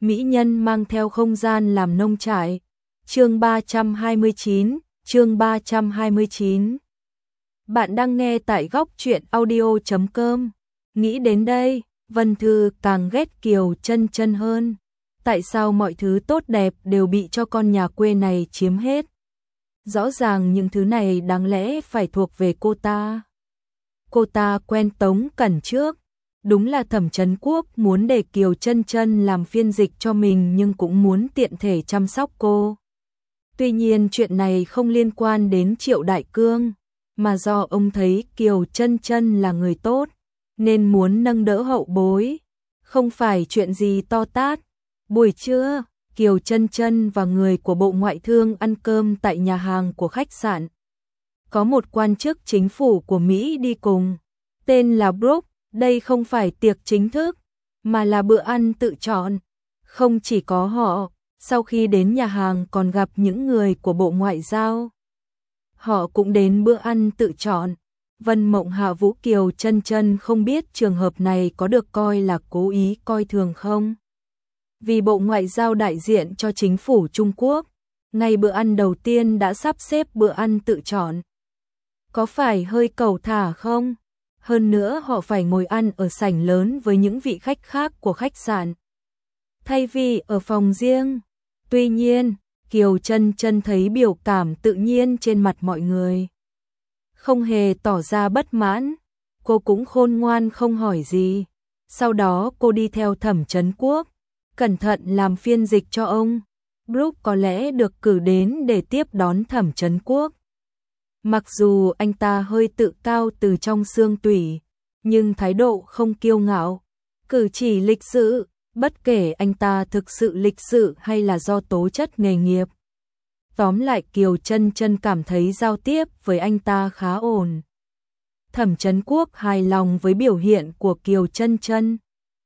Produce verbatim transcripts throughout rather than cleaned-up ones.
mỹ nhân mang theo không gian làm nông trại. Chương ba trăm hai mươi chín, chương ba trăm hai mươi chín. Bạn đang nghe tại góc truyện audio chấm com. Nghĩ đến đây, Vân Thư càng ghét Kiều Chân Chân hơn. Tại sao mọi thứ tốt đẹp đều bị cho con nhà quê này chiếm hết? Rõ ràng những thứ này đáng lẽ phải thuộc về cô ta. Cô ta quen Tống Cẩn trước. Đúng là Thẩm Trấn Quốc muốn để Kiều Chân Chân làm phiên dịch cho mình nhưng cũng muốn tiện thể chăm sóc cô. Tuy nhiên chuyện này không liên quan đến Triệu Đại Cương, mà do ông thấy Kiều Chân Chân là người tốt, nên muốn nâng đỡ hậu bối, không phải chuyện gì to tát. Buổi trưa, Kiều Chân Chân và người của Bộ Ngoại thương ăn cơm tại nhà hàng của khách sạn. Có một quan chức chính phủ của Mỹ đi cùng, tên là Brooke. Đây không phải tiệc chính thức, mà là bữa ăn tự chọn. Không chỉ có họ, sau khi đến nhà hàng còn gặp những người của Bộ Ngoại giao. Họ cũng đến bữa ăn tự chọn. Vân Mộng Hạ Vũ Kiều Chân Chân không biết trường hợp này có được coi là cố ý coi thường không. Vì Bộ Ngoại giao đại diện cho chính phủ Trung Quốc, ngay bữa ăn đầu tiên đã sắp xếp bữa ăn tự chọn. Có phải hơi cẩu thả không? Hơn nữa họ phải ngồi ăn ở sảnh lớn với những vị khách khác của khách sạn, thay vì ở phòng riêng. Tuy nhiên, Kiều Chân Chân thấy biểu cảm tự nhiên trên mặt mọi người, không hề tỏ ra bất mãn. Cô cũng khôn ngoan không hỏi gì. Sau đó cô đi theo Thẩm Trấn Quốc, cẩn thận làm phiên dịch cho ông. Brooke có lẽ được cử đến để tiếp đón Thẩm Trấn Quốc. Mặc dù anh ta hơi tự cao từ trong xương tủy, nhưng thái độ không kiêu ngạo, cử chỉ lịch sự, bất kể anh ta thực sự lịch sự hay là do tố chất nghề nghiệp. Tóm lại Kiều Chân Chân cảm thấy giao tiếp với anh ta khá ổn. Thẩm Trấn Quốc hài lòng với biểu hiện của Kiều Chân Chân.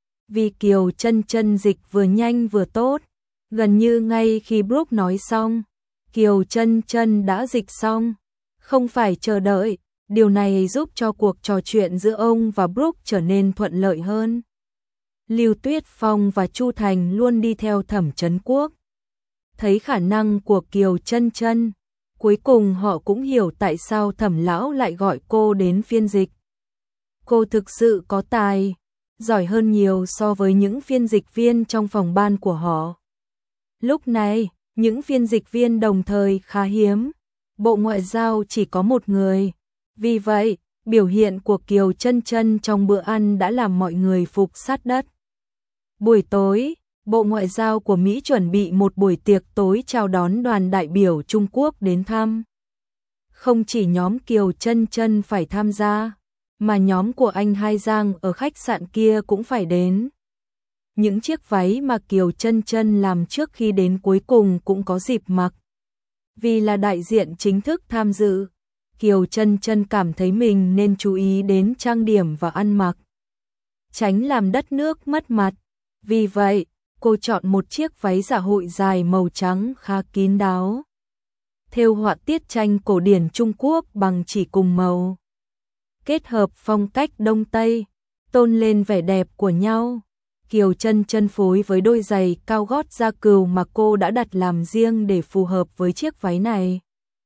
Vì Kiều Chân Chân dịch vừa nhanh vừa tốt, gần như ngay khi Brooke nói xong, Kiều Chân Chân đã dịch xong. Không phải chờ đợi, điều này giúp cho cuộc trò chuyện giữa ông và Brooke trở nên thuận lợi hơn. Lưu Tuyết Phong và Chu Thành luôn đi theo Thẩm Trấn Quốc. Thấy khả năng của Kiều Chân Chân, cuối cùng họ cũng hiểu tại sao Thẩm lão lại gọi cô đến phiên dịch. Cô thực sự có tài, giỏi hơn nhiều so với những phiên dịch viên trong phòng ban của họ. Lúc này, những phiên dịch viên đồng thời khá hiếm. Bộ Ngoại giao chỉ có một người. Vì vậy, biểu hiện của Kiều Chân Chân trong bữa ăn đã làm mọi người phục sát đất. Buổi tối, Bộ Ngoại giao của Mỹ chuẩn bị một buổi tiệc tối chào đón đoàn đại biểu Trung Quốc đến thăm. Không chỉ nhóm Kiều Chân Chân phải tham gia, mà nhóm của anh Hai Giang ở khách sạn kia cũng phải đến. Những chiếc váy mà Kiều Chân Chân làm trước khi đến cuối cùng cũng có dịp mặc. Vì là đại diện chính thức tham dự, Kiều Chân Chân cảm thấy mình nên chú ý đến trang điểm và ăn mặc, tránh làm đất nước mất mặt. Vì vậy, cô chọn một chiếc váy dạ hội dài màu trắng khá kín đáo, thêu họa tiết tranh cổ điển Trung Quốc bằng chỉ cùng màu, kết hợp phong cách Đông Tây, tôn lên vẻ đẹp của nhau. Kiều Chân Chân phối với đôi giày cao gót da cừu mà cô đã đặt làm riêng để phù hợp với chiếc váy này.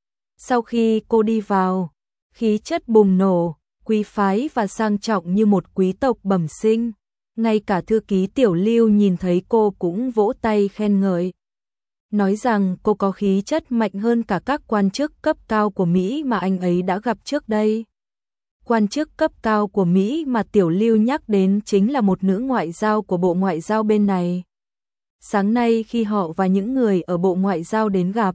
Sau khi cô đi vào, khí chất bùng nổ, quý phái và sang trọng như một quý tộc bẩm sinh. Ngay cả thư ký Tiểu Lưu nhìn thấy cô cũng vỗ tay khen ngợi, nói rằng cô có khí chất mạnh hơn cả các quan chức cấp cao của Mỹ mà anh ấy đã gặp trước đây. Quan chức cấp cao của Mỹ mà Tiểu Lưu nhắc đến chính là một nữ ngoại giao của Bộ Ngoại giao bên này. Sáng nay khi họ và những người ở Bộ Ngoại giao đến gặp,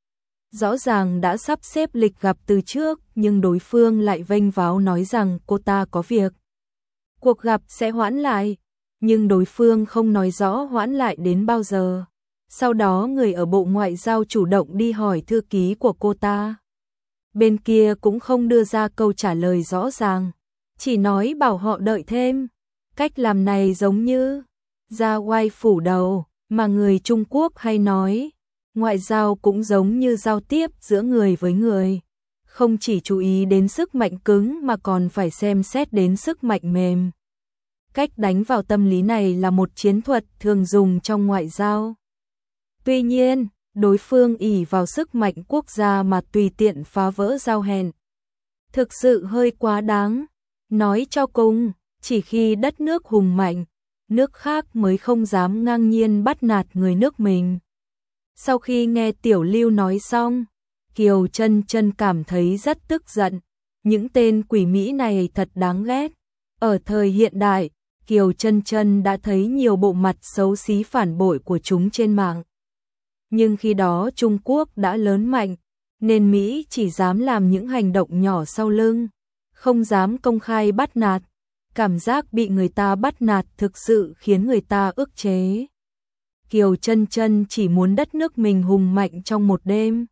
rõ ràng đã sắp xếp lịch gặp từ trước, nhưng đối phương lại vênh váo nói rằng cô ta có việc. Cuộc gặp sẽ hoãn lại, nhưng đối phương không nói rõ hoãn lại đến bao giờ. Sau đó người ở Bộ Ngoại giao chủ động đi hỏi thư ký của cô ta. Bên kia cũng không đưa ra câu trả lời rõ ràng, chỉ nói bảo họ đợi thêm. Cách làm này giống như ra oai phủ đầu, mà người Trung Quốc hay nói. Ngoại giao cũng giống như giao tiếp giữa người với người, không chỉ chú ý đến sức mạnh cứng mà còn phải xem xét đến sức mạnh mềm. Cách đánh vào tâm lý này là một chiến thuật thường dùng trong ngoại giao. Tuy nhiên, đối phương ỷ vào sức mạnh quốc gia mà tùy tiện phá vỡ giao hẹn. Thực sự hơi quá đáng. Nói cho cùng, chỉ khi đất nước hùng mạnh, nước khác mới không dám ngang nhiên bắt nạt người nước mình. Sau khi nghe Tiểu Lưu nói xong, Kiều Chân Chân cảm thấy rất tức giận. Những tên quỷ Mỹ này thật đáng ghét. Ở thời hiện đại, Kiều Chân Chân đã thấy nhiều bộ mặt xấu xí phản bội của chúng trên mạng. Nhưng khi đó Trung Quốc đã lớn mạnh, nên Mỹ chỉ dám làm những hành động nhỏ sau lưng, không dám công khai bắt nạt. Cảm giác bị người ta bắt nạt thực sự khiến người ta ức chế. Kiều Chân Chân chỉ muốn đất nước mình hùng mạnh trong một đêm,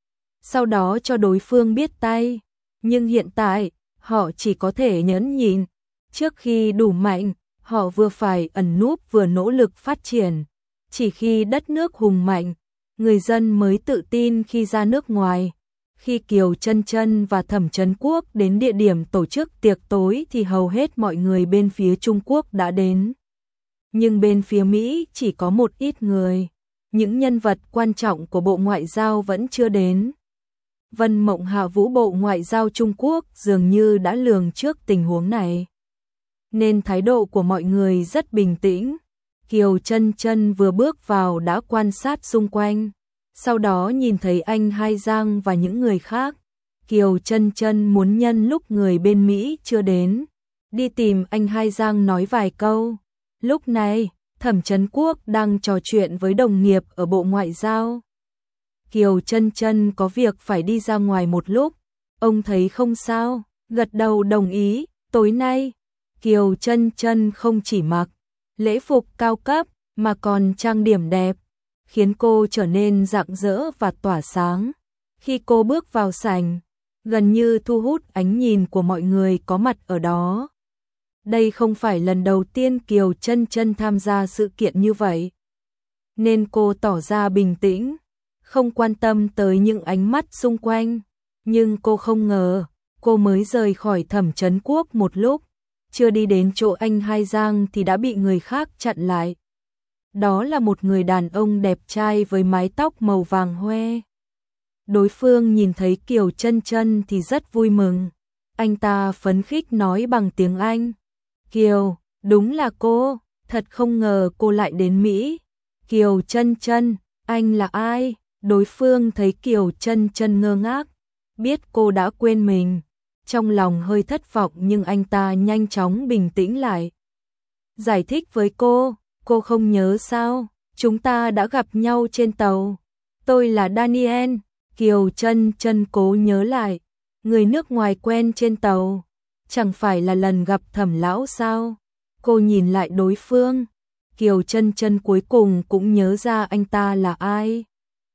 sau đó cho đối phương biết tay. Nhưng hiện tại, họ chỉ có thể nhẫn nhịn. Trước khi đủ mạnh, họ vừa phải ẩn núp vừa nỗ lực phát triển. Chỉ khi đất nước hùng mạnh, người dân mới tự tin khi ra nước ngoài. Khi Kiều Chân Chân và Thẩm Chấn Quốc đến địa điểm tổ chức tiệc tối thì hầu hết mọi người bên phía Trung Quốc đã đến. Nhưng bên phía Mỹ chỉ có một ít người. Những nhân vật quan trọng của Bộ Ngoại giao vẫn chưa đến. Vân Mộng Hạ Vũ Bộ Ngoại giao Trung Quốc dường như đã lường trước tình huống này, nên thái độ của mọi người rất bình tĩnh. Kiều Chân Chân vừa bước vào đã quan sát xung quanh, sau đó nhìn thấy anh Hai Giang và những người khác. Kiều Chân Chân muốn nhân lúc người bên Mỹ chưa đến, đi tìm anh Hai Giang nói vài câu. Lúc này, Thẩm Chấn Quốc đang trò chuyện với đồng nghiệp ở Bộ Ngoại giao. Kiều Chân Chân có việc phải đi ra ngoài một lúc. Ông thấy không sao, gật đầu đồng ý. Tối nay, Kiều Chân Chân không chỉ mặc lễ phục cao cấp mà còn trang điểm đẹp, khiến cô trở nên rạng rỡ và tỏa sáng. Khi cô bước vào sảnh, gần như thu hút ánh nhìn của mọi người có mặt ở đó. Đây không phải lần đầu tiên Kiều Chân Chân tham gia sự kiện như vậy, nên cô tỏ ra bình tĩnh, không quan tâm tới những ánh mắt xung quanh. Nhưng cô không ngờ, cô mới rời khỏi Thẩm Chấn Quốc một lúc, chưa đi đến chỗ anh Hai Giang thì đã bị người khác chặn lại. Đó là một người đàn ông đẹp trai với mái tóc màu vàng hoe. Đối phương nhìn thấy Kiều Chân Chân thì rất vui mừng. Anh ta phấn khích nói bằng tiếng Anh: "Kiều, đúng là cô, thật không ngờ cô lại đến Mỹ." "Kiều Chân Chân, anh là ai?" Đối phương thấy Kiều Chân Chân ngơ ngác, biết cô đã quên mình, trong lòng hơi thất vọng, nhưng anh ta nhanh chóng bình tĩnh lại. Giải thích với cô: "Cô không nhớ sao? Chúng ta đã gặp nhau trên tàu. Tôi là Daniel." Kiều Chân Chân cố nhớ lại, người nước ngoài quen trên tàu, chẳng phải là lần gặp Thẩm lão sao? Cô nhìn lại đối phương, Kiều Chân Chân cuối cùng cũng nhớ ra anh ta là ai.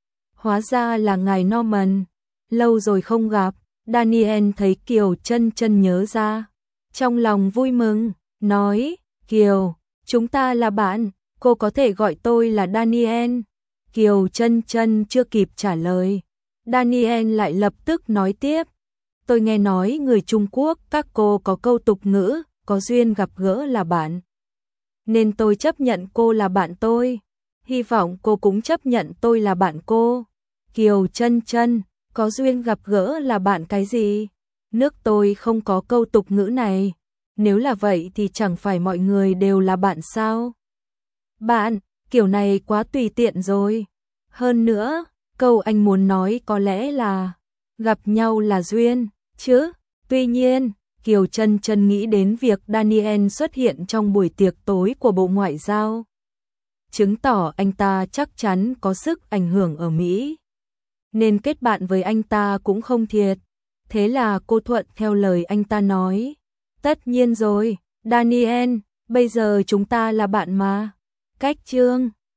Hóa ra là ngài Norman, lâu rồi không gặp. Daniel thấy Kiều Chân Chân nhớ ra, trong lòng vui mừng, nói: "Kiều, chúng ta là bạn, cô có thể gọi tôi là Daniel." Kiều Chân Chân chưa kịp trả lời, Daniel lại lập tức nói tiếp: "Tôi nghe nói người Trung Quốc các cô có câu tục ngữ, có duyên gặp gỡ là bạn. Nên tôi chấp nhận cô là bạn tôi. Hy vọng cô cũng chấp nhận tôi là bạn cô." Kiều Chân Chân: "Có duyên gặp gỡ là bạn cái gì? Nước tôi không có câu tục ngữ này. Nếu là vậy thì chẳng phải mọi người đều là bạn sao?" "Bạn, kiểu này quá tùy tiện rồi. Hơn nữa, câu anh muốn nói có lẽ là gặp nhau là duyên, chứ." Tuy nhiên, Kiều Chân Chân nghĩ đến việc Daniel xuất hiện trong buổi tiệc tối của Bộ Ngoại giao, chứng tỏ anh ta chắc chắn có sức ảnh hưởng ở Mỹ, nên kết bạn với anh ta cũng không thiệt. Thế là cô thuận theo lời anh ta nói: "Tất nhiên rồi, Daniel, bây giờ chúng ta là bạn mà." Cách chương